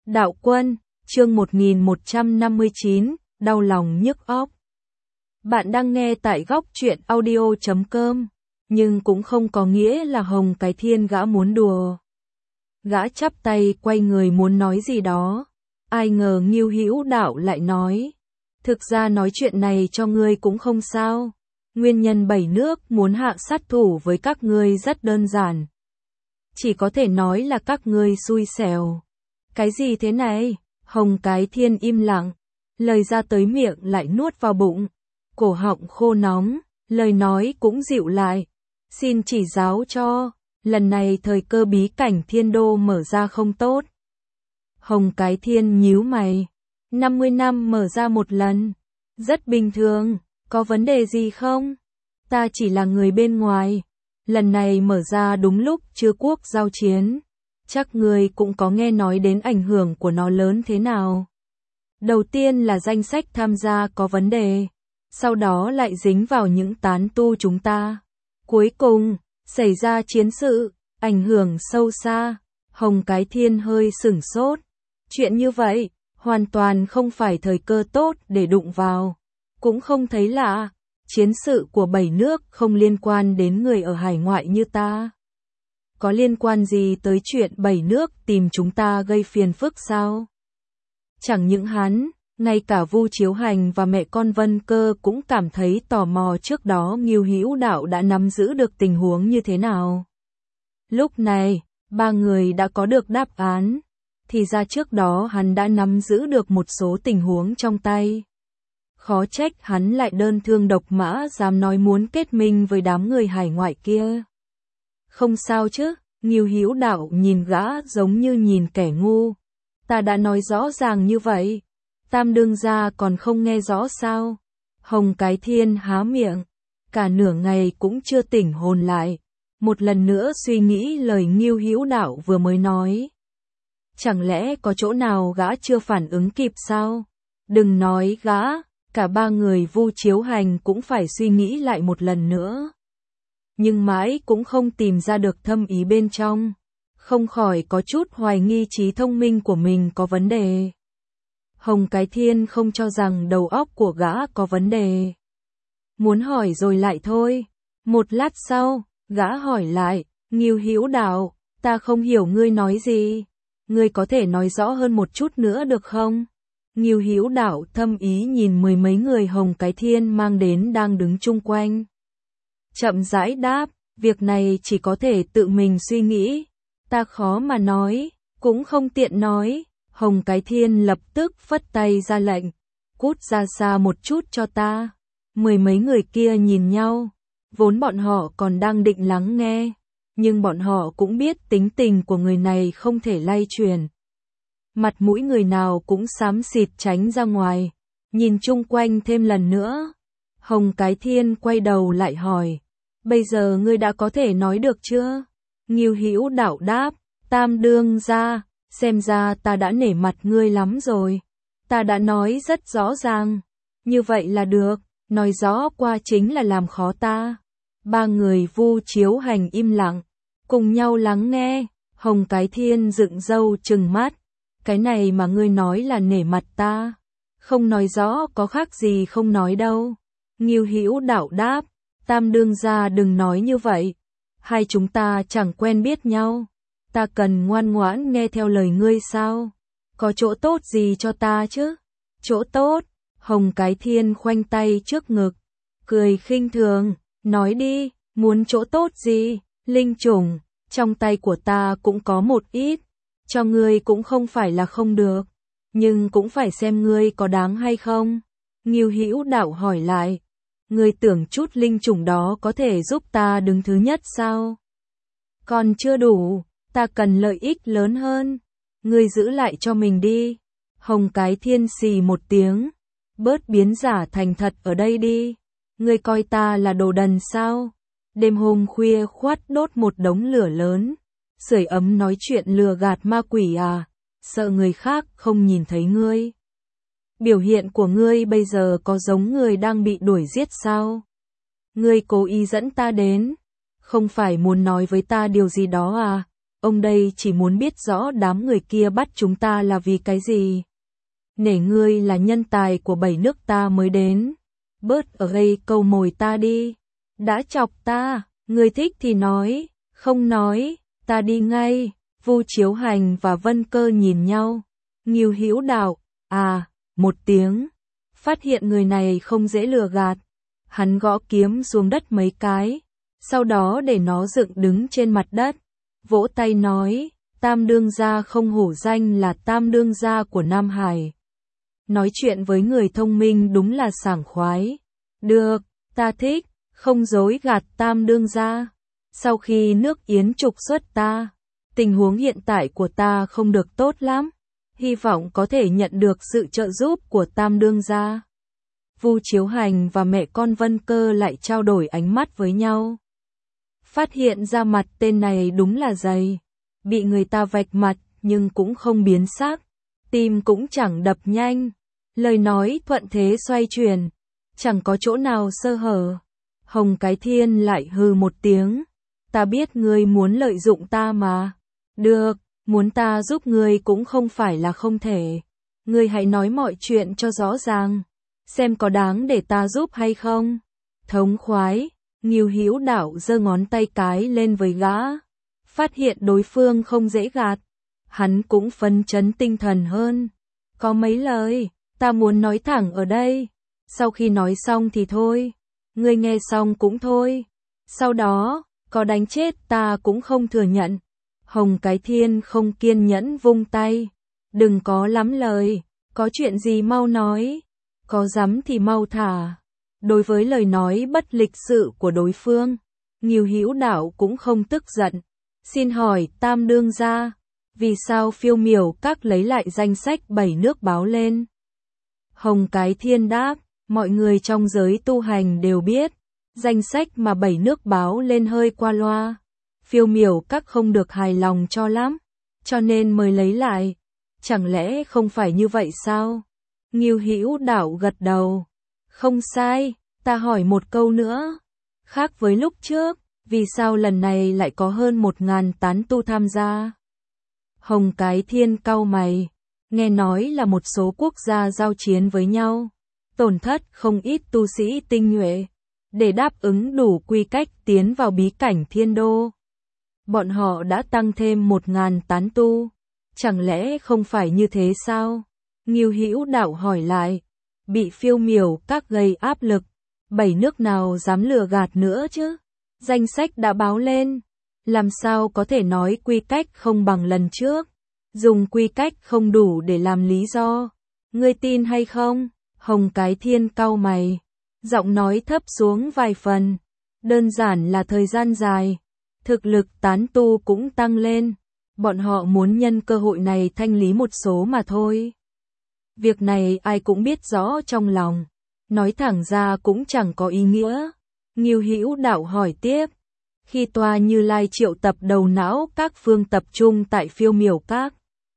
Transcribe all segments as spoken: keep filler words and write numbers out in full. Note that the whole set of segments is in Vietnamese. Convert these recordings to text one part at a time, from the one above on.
Đạo Quân, chương một nghìn một trăm năm mươi chín, đau lòng nhức óc. Bạn đang nghe tại góc truyện audio chấm com, nhưng cũng không có nghĩa là Hồng Cái Thiên gã muốn đùa. Gã chắp tay quay người muốn nói gì đó, ai ngờ Ngưu Hữu Đạo lại nói, thực ra nói chuyện này cho ngươi cũng không sao, nguyên nhân bảy nước muốn hạ sát thủ với các ngươi rất đơn giản. Chỉ có thể nói là các ngươi xui xẻo. Cái gì thế này? Hồng Cái Thiên im lặng, lời ra tới miệng lại nuốt vào bụng, cổ họng khô nóng, lời nói cũng dịu lại. Xin chỉ giáo cho, lần này thời cơ bí cảnh thiên đô mở ra không tốt. Hồng Cái Thiên nhíu mày, năm mươi năm mở ra một lần, rất bình thường, có vấn đề gì không? Ta chỉ là người bên ngoài, lần này mở ra đúng lúc Chư Quốc giao chiến. Chắc ngươi cũng có nghe nói đến ảnh hưởng của nó lớn thế nào. Đầu tiên là danh sách tham gia có vấn đề, sau đó lại dính vào những tán tu chúng ta. Cuối cùng, xảy ra chiến sự, ảnh hưởng sâu xa. Hồng Cái Thiên hơi sửng sốt. Chuyện như vậy, hoàn toàn không phải thời cơ tốt để đụng vào. Cũng không thấy lạ, chiến sự của bảy nước không liên quan đến người ở hải ngoại như ta. Có liên quan gì tới chuyện bảy nước tìm chúng ta gây phiền phức sao? Chẳng những hắn, ngay cả Vu Chiếu Hành và mẹ con Vân Cơ cũng cảm thấy tò mò trước đó Ngưu Hữu Đạo đã nắm giữ được tình huống như thế nào. Lúc này, ba người đã có được đáp án, thì ra trước đó hắn đã nắm giữ được một số tình huống trong tay. Khó trách hắn lại đơn thương độc mã dám nói muốn kết minh với đám người hải ngoại kia. Không sao chứ, Ngưu Hữu Đạo nhìn gã giống như nhìn kẻ ngu. Ta đã nói rõ ràng như vậy, Tam đương gia còn không nghe rõ sao? Hồng Cái Thiên há miệng, cả nửa ngày cũng chưa tỉnh hồn lại, một lần nữa suy nghĩ lời Ngưu Hữu Đạo vừa mới nói. Chẳng lẽ có chỗ nào gã chưa phản ứng kịp sao? Đừng nói gã, cả ba người Vu Chiếu Hành cũng phải suy nghĩ lại một lần nữa. Nhưng mãi cũng không tìm ra được thâm ý bên trong, không khỏi có chút hoài nghi trí thông minh của mình có vấn đề. Hồng Cái Thiên không cho rằng đầu óc của gã có vấn đề. Muốn hỏi rồi lại thôi. Một lát sau, gã hỏi lại, Ngưu Hữu Đạo, ta không hiểu ngươi nói gì. Ngươi có thể nói rõ hơn một chút nữa được không? Ngưu Hữu Đạo thâm ý nhìn mười mấy người Hồng Cái Thiên mang đến đang đứng chung quanh. Chậm rãi đáp, việc này chỉ có thể tự mình suy nghĩ, ta khó mà nói, cũng không tiện nói. Hồng Cái Thiên lập tức phất tay ra lệnh, cút ra xa một chút cho ta. Mười mấy người kia nhìn nhau, vốn bọn họ còn đang định lắng nghe, nhưng bọn họ cũng biết tính tình của người này không thể lay chuyển. Mặt mũi người nào cũng xám xịt tránh ra ngoài, nhìn chung quanh thêm lần nữa. Hồng Cái Thiên quay đầu lại hỏi, bây giờ ngươi đã có thể nói được chưa? Ngưu Hữu Đạo đáp, Tam đương gia, xem ra ta đã nể mặt ngươi lắm rồi. Ta đã nói rất rõ ràng, như vậy là được, nói rõ qua chính là làm khó ta. Ba người Vu Chiếu Hành im lặng, cùng nhau lắng nghe. Hồng Cái Thiên dựng râu trừng mắt, cái này mà ngươi nói là nể mặt ta, không nói rõ có khác gì không nói đâu. Ngưu Hữu Đạo đáp, Tam đương gia đừng nói như vậy, hai chúng ta chẳng quen biết nhau, ta cần ngoan ngoãn nghe theo lời ngươi sao? Có chỗ tốt gì cho ta chứ? Chỗ tốt? Hồng Cái Thiên khoanh tay trước ngực, cười khinh thường, nói đi, muốn chỗ tốt gì? Linh chủng, trong tay của ta cũng có một ít, cho ngươi cũng không phải là không được, nhưng cũng phải xem ngươi có đáng hay không. Ngưu Hữu Đạo hỏi lại, ngươi tưởng chút linh chủng đó có thể giúp ta đứng thứ nhất sao? Còn chưa đủ, ta cần lợi ích lớn hơn, ngươi giữ lại cho mình đi. Hồng Cái Thiên xì một tiếng, bớt biến giả thành thật ở đây đi, ngươi coi ta là đồ đần sao? Đêm hôm khuya khoắt đốt một đống lửa lớn, sưởi ấm nói chuyện lừa gạt ma quỷ à, sợ người khác không nhìn thấy ngươi. Biểu hiện của ngươi bây giờ có giống người đang bị đuổi giết sao? Ngươi cố ý dẫn ta đến, không phải muốn nói với ta điều gì đó à? ông đây chỉ muốn biết rõ đám người kia bắt chúng ta là vì cái gì. Nể ngươi là nhân tài của bảy nước ta mới đến. Bớt ở đây câu mồi ta đi. Đã chọc ta, ngươi thích thì nói, không nói, ta đi ngay. Vu Chiếu Hành và Vân Cơ nhìn nhau. Ngưu Hữu Đạo, à, một tiếng. Phát hiện người này không dễ lừa gạt. Hắn gõ kiếm xuống đất mấy cái, sau đó để nó dựng đứng trên mặt đất. Vỗ tay nói, Tam đương gia không hổ danh là Tam đương gia của Nam Hải. Nói chuyện với người thông minh đúng là sảng khoái. Được, ta thích, không dối gạt Tam đương gia. Sau khi nước Yến trục xuất ta, tình huống hiện tại của ta không được tốt lắm. Hy vọng có thể nhận được sự trợ giúp của Tam đương gia. Vu Chiếu Hành và mẹ con Vân Cơ lại trao đổi ánh mắt với nhau. Phát hiện ra mặt tên này đúng là dày. Bị người ta vạch mặt nhưng cũng không biến sắc. Tim cũng chẳng đập nhanh. Lời nói thuận thế xoay chuyển. Chẳng có chỗ nào sơ hở. Hồng Cái Thiên lại hừ một tiếng. Ta biết ngươi muốn lợi dụng ta mà. Được, muốn ta giúp ngươi cũng không phải là không thể. Ngươi hãy nói mọi chuyện cho rõ ràng. Xem có đáng để ta giúp hay không. Thống khoái, Ngưu Hữu Đạo giơ ngón tay cái lên với gã. Phát hiện đối phương không dễ gạt. Hắn cũng phấn chấn tinh thần hơn. Có mấy lời, ta muốn nói thẳng ở đây. Sau khi nói xong thì thôi. Ngươi nghe xong cũng thôi. Sau đó, có đánh chết ta cũng không thừa nhận. Hồng Cái Thiên không kiên nhẫn vung tay. Đừng có lắm lời, có chuyện gì mau nói. Có dám thì mau thả. Đối với lời nói bất lịch sự của đối phương, Ngưu Hữu Đạo cũng không tức giận. Xin hỏi Tam đương gia, vì sao Phiêu Miểu Các lấy lại danh sách bảy nước báo lên? Hồng Cái Thiên đáp, mọi người trong giới tu hành đều biết, danh sách mà bảy nước báo lên hơi qua loa. Phiêu Miểu Các không được hài lòng cho lắm, cho nên mới lấy lại. Chẳng lẽ không phải như vậy sao? Ngưu Hữu Đạo gật đầu. Không sai, ta hỏi một câu nữa. Khác với lúc trước, vì sao lần này lại có hơn một ngàn tán tu tham gia? Hồng Cái Thiên cau mày. Nghe nói là một số quốc gia giao chiến với nhau. Tổn thất không ít tu sĩ tinh nhuệ. Để đáp ứng đủ quy cách tiến vào bí cảnh Thiên Đô. Bọn họ đã tăng thêm một ngàn tán tu. Chẳng lẽ không phải như thế sao? Ngưu Hữu Đạo hỏi lại. Bị Phiêu Miểu Các gây áp lực. Bảy nước nào dám lừa gạt nữa chứ? Danh sách đã báo lên. Làm sao có thể nói quy cách không bằng lần trước? Dùng quy cách không đủ để làm lý do. Ngươi tin hay không? Hồng Cái Thiên cau mày. Giọng nói thấp xuống vài phần. Đơn giản là thời gian dài. Thực lực tán tu cũng tăng lên. Bọn họ muốn nhân cơ hội này thanh lý một số mà thôi. Việc này ai cũng biết rõ trong lòng. Nói thẳng ra cũng chẳng có ý nghĩa. Ngưu Hữu Đạo hỏi tiếp. Khi tòa Như Lai triệu tập đầu não các phương tập trung tại Phiêu Miểu Các.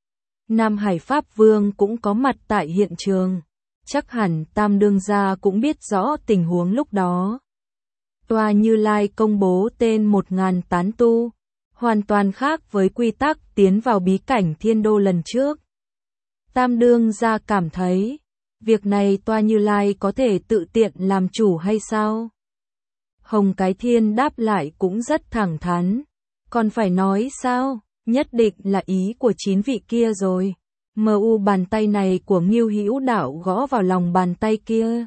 Nam Hải Pháp Vương cũng có mặt tại hiện trường. Chắc hẳn Tam đương gia cũng biết rõ tình huống lúc đó. Tòa Như Lai công bố tên một ngàn tán tu. Hoàn toàn khác với quy tắc tiến vào bí cảnh Thiên Đô lần trước. Tam đương gia cảm thấy, việc này Tòa Như Lai có thể tự tiện làm chủ hay sao? Hồng Cái Thiên đáp lại cũng rất thẳng thắn. Còn phải nói sao? Nhất định là ý của chín vị kia rồi. Mờ u bàn tay này của Ngưu Hữu Đạo gõ vào lòng bàn tay kia.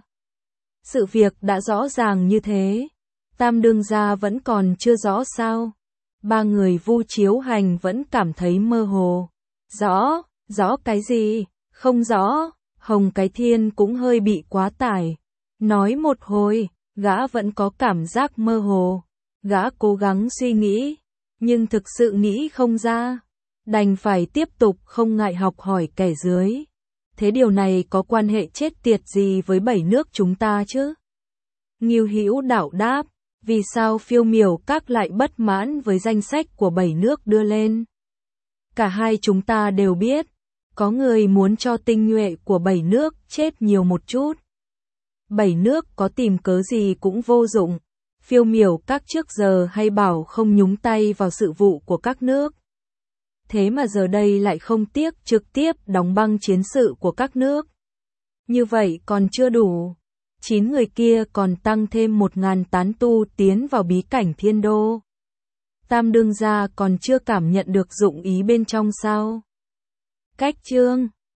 Sự việc đã rõ ràng như thế. Tam đương gia vẫn còn chưa rõ sao? Ba người Vu Chiếu Hành vẫn cảm thấy mơ hồ. Rõ, rõ cái gì? Không rõ. Hồng Cái Thiên cũng hơi bị quá tải. Nói một hồi, gã vẫn có cảm giác mơ hồ. Gã cố gắng suy nghĩ, nhưng thực sự nghĩ không ra. Đành phải tiếp tục không ngại học hỏi kẻ dưới. Thế điều này có quan hệ chết tiệt gì với bảy nước chúng ta chứ? Ngưu Hữu Đạo đáp, vì sao Phiêu Miểu Các lại bất mãn với danh sách của bảy nước đưa lên? Cả hai chúng ta đều biết, có người muốn cho tinh nhuệ của bảy nước chết nhiều một chút. Bảy nước có tìm cớ gì cũng vô dụng. Phiêu Miểu Các trước giờ hay bảo không nhúng tay vào sự vụ của các nước. thế mà giờ đây lại không tiếc trực tiếp đóng băng chiến sự của các nước. Như vậy còn chưa đủ. Chín người kia còn tăng thêm một ngàn tán tu tiến vào bí cảnh thiên đô. Tam đương gia còn chưa cảm nhận được dụng ý bên trong sao? Cách chương